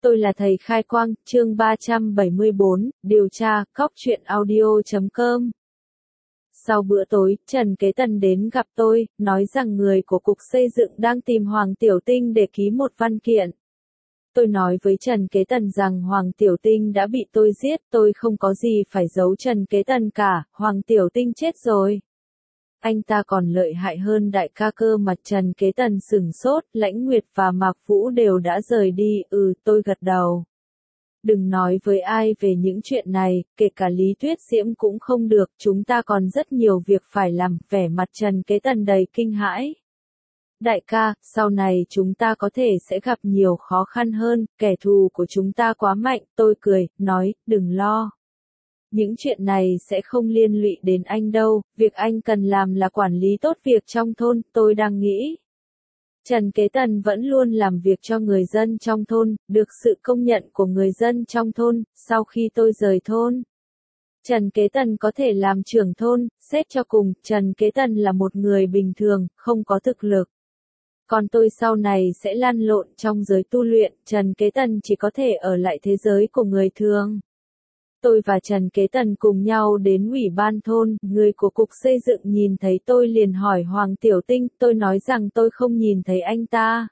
Tôi là thầy Khai Quang, chương 374, điều tra, cóc truyện audio.com. Sau bữa tối, Trần Kế Tần đến gặp tôi, nói rằng người của Cục Xây dựng đang tìm Hoàng Tiểu Tinh để ký một văn kiện. Tôi nói với Trần Kế Tần rằng Hoàng Tiểu Tinh đã bị tôi giết, tôi không có gì phải giấu Trần Kế Tần cả, Hoàng Tiểu Tinh chết rồi. Anh ta còn lợi hại hơn đại ca cơ mà. Trần Kế Tần sửng sốt, Lãnh Nguyệt và Mạc Vũ đều đã rời đi. Tôi gật đầu. Đừng nói với ai về những chuyện này, kể cả Lý Tuyết Diễm cũng không được, chúng ta còn rất nhiều việc phải làm. Vẻ mặt Trần Kế Tần đầy kinh hãi. Đại ca, sau này chúng ta có thể sẽ gặp nhiều khó khăn hơn, kẻ thù của chúng ta quá mạnh. Tôi cười, nói, đừng lo. Những chuyện này sẽ không liên lụy đến anh đâu, việc anh cần làm là quản lý tốt việc trong thôn. Tôi đang nghĩ. Trần Kế Tần vẫn luôn làm việc cho người dân trong thôn, được sự công nhận của người dân trong thôn. Sau khi tôi rời thôn, Trần Kế Tần có thể làm trưởng thôn. Xét cho cùng, Trần Kế Tần là một người bình thường, không có thực lực. Còn tôi sau này sẽ lăn lộn trong giới tu luyện, Trần Kế Tần chỉ có thể ở lại thế giới của người thường. Tôi và Trần Kế Tần cùng nhau đến ủy ban thôn, người của Cục Xây dựng nhìn thấy tôi liền hỏi Hoàng Tiểu Tinh, tôi nói rằng tôi không nhìn thấy anh ta.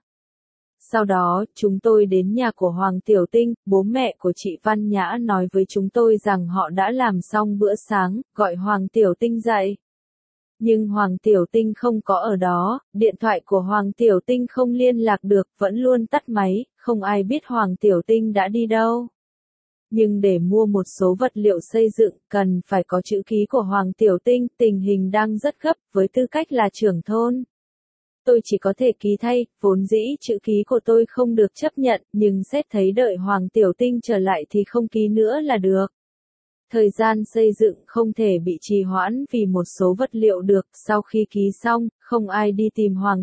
Sau đó, chúng tôi đến nhà của Hoàng Tiểu Tinh, bố mẹ của chị Văn Nhã nói với chúng tôi rằng họ đã làm xong bữa sáng, gọi Hoàng Tiểu Tinh dậy. Nhưng Hoàng Tiểu Tinh không có ở đó, điện thoại của Hoàng Tiểu Tinh không liên lạc được, vẫn luôn tắt máy, không ai biết Hoàng Tiểu Tinh đã đi đâu. Nhưng để mua một số vật liệu xây dựng, cần phải có chữ ký của Hoàng Tiểu Tinh, tình hình đang rất gấp, với tư cách là trưởng thôn. Tôi chỉ có thể ký thay, vốn dĩ chữ ký của tôi không được chấp nhận, nhưng xét thấy đợi Hoàng Tiểu Tinh trở lại thì không ký nữa là được. Thời gian xây dựng không thể bị trì hoãn vì một số vật liệu được, sau khi ký xong, không ai đi tìm Hoàng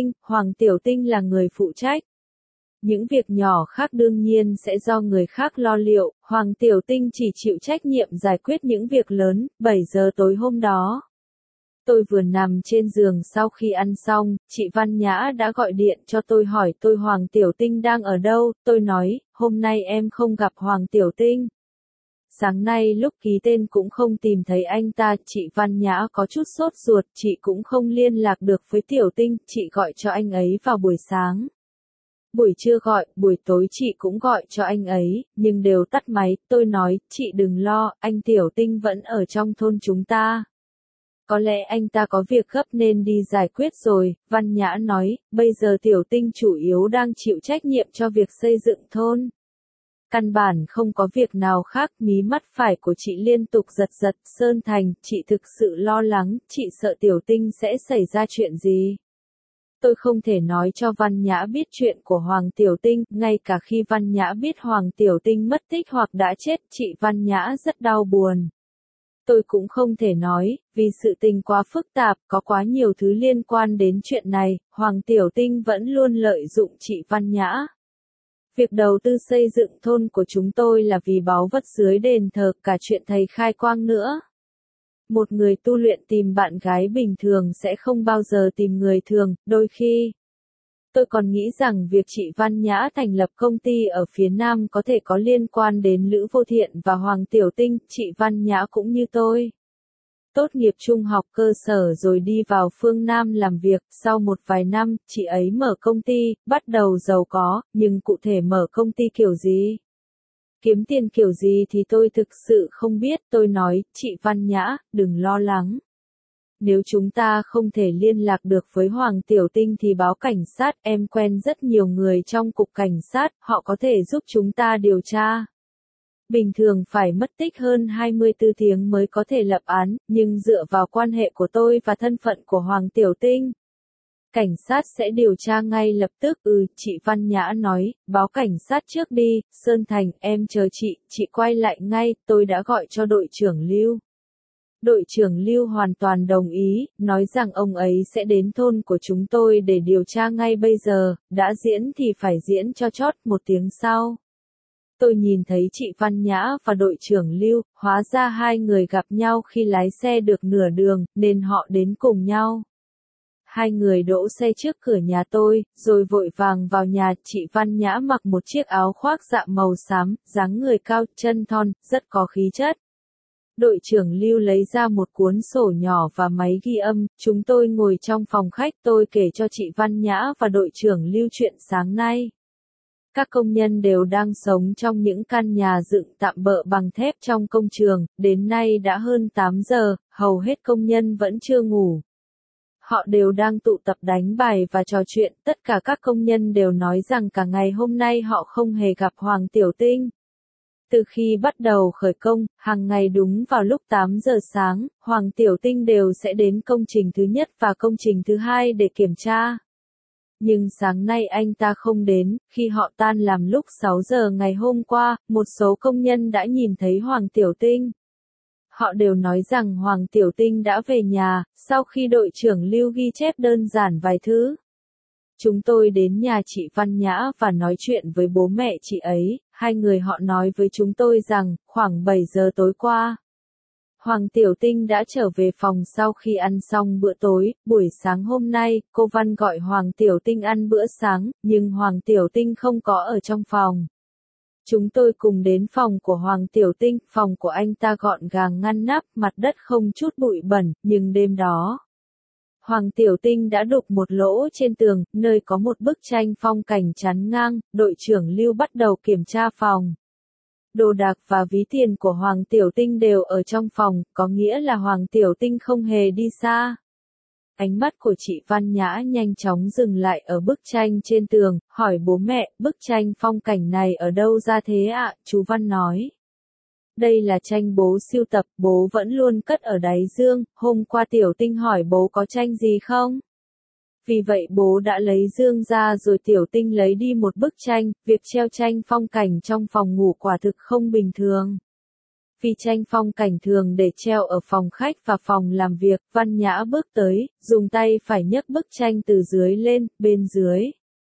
Tiểu Tinh là người phụ trách. Những việc nhỏ khác đương nhiên sẽ do người khác lo liệu, Hoàng Tiểu Tinh chỉ chịu trách nhiệm giải quyết những việc lớn. 7 giờ tối hôm đó, tôi vừa nằm trên giường sau khi ăn xong, chị Văn Nhã đã gọi điện cho tôi hỏi tôi Hoàng Tiểu Tinh đang ở đâu. Tôi nói, hôm nay em không gặp Hoàng Tiểu Tinh. Sáng nay lúc ký tên cũng không tìm thấy anh ta. Chị Văn Nhã có chút sốt ruột, chị cũng không liên lạc được với Tiểu Tinh, chị gọi cho anh ấy vào buổi sáng. Buổi trưa gọi, buổi tối chị cũng gọi cho anh ấy, nhưng đều tắt máy. Tôi nói, chị đừng lo, anh Tiểu Tinh vẫn ở trong thôn chúng ta. Có lẽ anh ta có việc gấp nên đi giải quyết rồi. Văn Nhã nói, bây giờ Tiểu Tinh chủ yếu đang chịu trách nhiệm cho việc xây dựng thôn. Căn bản không có việc nào khác. Mí mắt phải của chị liên tục giật giật. Sơn Thành, chị thực sự lo lắng, chị sợ Tiểu Tinh sẽ xảy ra chuyện gì. Tôi không thể nói cho Văn Nhã biết chuyện của Hoàng Tiểu Tinh, ngay cả khi Văn Nhã biết Hoàng Tiểu Tinh mất tích hoặc đã chết, chị Văn Nhã rất đau buồn. Tôi cũng không thể nói, vì sự tình quá phức tạp, có quá nhiều thứ liên quan đến chuyện này, Hoàng Tiểu Tinh vẫn luôn lợi dụng chị Văn Nhã. Việc đầu tư xây dựng thôn của chúng tôi là vì báu vật dưới đền thờ, cả chuyện thầy Khai Quang nữa. Một người tu luyện tìm bạn gái bình thường sẽ không bao giờ tìm người thường, đôi khi. Tôi còn nghĩ rằng việc chị Văn Nhã thành lập công ty ở phía Nam có thể có liên quan đến Lữ Vô Thiện và Hoàng Tiểu Tinh. Chị Văn Nhã cũng như tôi. Tốt nghiệp trung học cơ sở rồi đi vào phương Nam làm việc, sau một vài năm, chị ấy mở công ty, bắt đầu giàu có, nhưng cụ thể mở công ty kiểu gì? Kiếm tiền kiểu gì thì tôi thực sự không biết. Tôi nói, chị Văn Nhã, đừng lo lắng. Nếu chúng ta không thể liên lạc được với Hoàng Tiểu Tinh thì báo cảnh sát, em quen rất nhiều người trong cục cảnh sát, họ có thể giúp chúng ta điều tra. Bình thường phải mất tích hơn 24 tiếng mới có thể lập án, nhưng dựa vào quan hệ của tôi và thân phận của Hoàng Tiểu Tinh, cảnh sát sẽ điều tra ngay lập tức. Chị Văn Nhã nói, báo cảnh sát trước đi. Sơn Thành, em chờ chị quay lại ngay. Tôi đã gọi cho đội trưởng Lưu. Đội trưởng Lưu hoàn toàn đồng ý, nói rằng ông ấy sẽ đến thôn của chúng tôi để điều tra ngay bây giờ, đã diễn thì phải diễn cho chót. 1 tiếng sau, tôi nhìn thấy chị Văn Nhã và đội trưởng Lưu, hóa ra hai người gặp nhau khi lái xe được nửa đường, nên họ đến cùng nhau. hai người đỗ xe trước cửa nhà tôi, rồi vội vàng vào nhà. Chị Văn Nhã mặc một chiếc áo khoác dạ màu xám, dáng người cao, chân thon, rất có khí chất. Đội trưởng Lưu lấy ra một cuốn sổ nhỏ và máy ghi âm, chúng tôi ngồi trong phòng khách, tôi kể cho chị Văn Nhã và đội trưởng Lưu chuyện sáng nay. Các công nhân đều đang sống trong những căn nhà dựng tạm bợ bằng thép trong công trường, đến nay đã hơn 8 giờ, hầu hết công nhân vẫn chưa ngủ. Họ đều đang tụ tập đánh bài và trò chuyện, tất cả các công nhân đều nói rằng cả ngày hôm nay họ không hề gặp Hoàng Tiểu Tinh. Từ khi bắt đầu khởi công, hàng ngày đúng vào lúc 8 giờ sáng, Hoàng Tiểu Tinh đều sẽ đến công trình thứ nhất và công trình thứ hai để kiểm tra. Nhưng sáng nay anh ta không đến, khi họ tan làm lúc 6 giờ ngày hôm qua, một số công nhân đã nhìn thấy Hoàng Tiểu Tinh. Họ đều nói rằng Hoàng Tiểu Tinh đã về nhà, sau khi đội trưởng Lưu ghi chép đơn giản vài thứ. Chúng tôi đến nhà chị Văn Nhã và nói chuyện với bố mẹ chị ấy, hai người họ nói với chúng tôi rằng, khoảng 7 giờ tối qua, Hoàng Tiểu Tinh đã trở về phòng sau khi ăn xong bữa tối. Buổi sáng hôm nay, cô Văn gọi Hoàng Tiểu Tinh ăn bữa sáng, nhưng Hoàng Tiểu Tinh không có ở trong phòng. Chúng tôi cùng đến phòng của Hoàng Tiểu Tinh, phòng của anh ta gọn gàng ngăn nắp, mặt đất không chút bụi bẩn, nhưng đêm đó, Hoàng Tiểu Tinh đã đục một lỗ trên tường, nơi có một bức tranh phong cảnh chắn ngang. Đội trưởng Lưu bắt đầu kiểm tra phòng. Đồ đạc và ví tiền của Hoàng Tiểu Tinh đều ở trong phòng, có nghĩa là Hoàng Tiểu Tinh không hề đi xa. Ánh mắt của chị Văn Nhã nhanh chóng dừng lại ở bức tranh trên tường, hỏi bố mẹ, bức tranh phong cảnh này ở đâu ra thế ạ? Chú Văn nói. Đây là tranh bố sưu tập, bố vẫn luôn cất ở đáy giường. Hôm qua Tiểu Tinh hỏi bố có tranh gì không? Vì vậy bố đã lấy giường ra rồi Tiểu Tinh lấy đi một bức tranh. Việc treo tranh phong cảnh trong phòng ngủ quả thực không bình thường. Vì tranh phong cảnh thường để treo ở phòng khách và phòng làm việc, Văn Nhã bước tới, dùng tay phải nhấc bức tranh từ dưới lên, bên dưới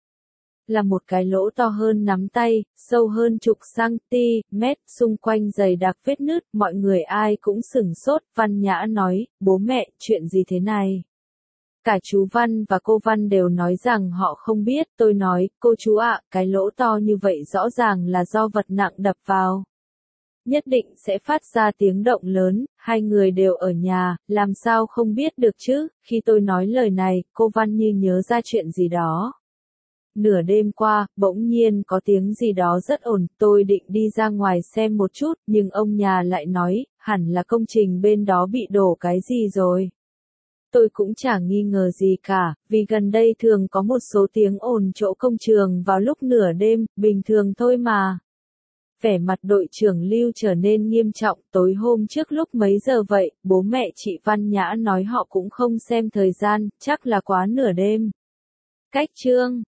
là một cái lỗ to hơn nắm tay, sâu hơn chục cm, xung quanh dày đặc vết nứt. Mọi người ai cũng sửng sốt. Văn Nhã nói, bố mẹ, chuyện gì thế này? Cả chú Văn và cô Văn đều nói rằng họ không biết. Tôi nói, cô chú ạ, cái lỗ to như vậy rõ ràng là do vật nặng đập vào. Nhất định sẽ phát ra tiếng động lớn. Hai người đều ở nhà, làm sao không biết được chứ? Khi tôi nói lời này, cô Văn như nhớ ra chuyện gì đó. Nửa đêm qua, bỗng nhiên có tiếng gì đó rất ồn, tôi định đi ra ngoài xem một chút, nhưng ông nhà lại nói, hẳn là công trình bên đó bị đổ cái gì rồi. Tôi cũng chả nghi ngờ gì cả, vì gần đây thường có một số tiếng ồn chỗ công trường vào lúc nửa đêm, bình thường thôi mà. Vẻ mặt đội trưởng Lưu trở nên nghiêm trọng. Tối hôm trước lúc mấy giờ vậy? Bố mẹ chị Văn Nhã nói họ cũng không xem thời gian, chắc là quá nửa đêm. Cách chương